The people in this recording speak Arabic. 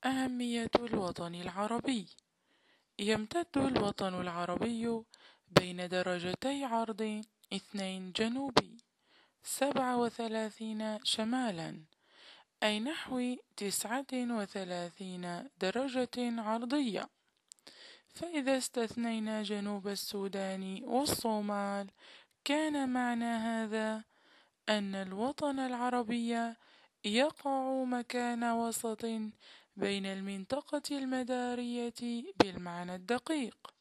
أهمية الوطن العربي. يمتد الوطن العربي بين درجتي عرض 2 جنوبي 37 شمالا، أي نحو 39 درجة عرضية. فإذا استثنينا جنوب السودان والصومال، كان معنى هذا أن الوطن العربي يقع مكان وسط بين المنطقة المدارية بالمعنى الدقيق،